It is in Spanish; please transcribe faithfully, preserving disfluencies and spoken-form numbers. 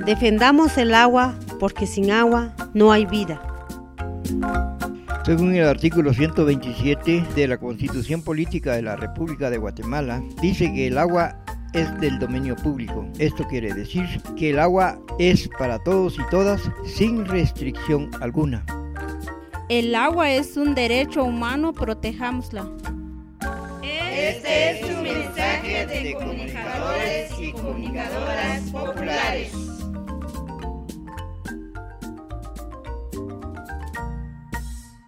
Defendamos el agua porque sin agua no hay vida. Según el artículo ciento veintisiete de la Constitución Política de la República de Guatemala, dice que el agua es del dominio público. Esto quiere decir que el agua es para todos y todas sin restricción alguna. El agua es un derecho humano, protejámosla. Este es un mensaje de comunicadores y comunicadoras populares.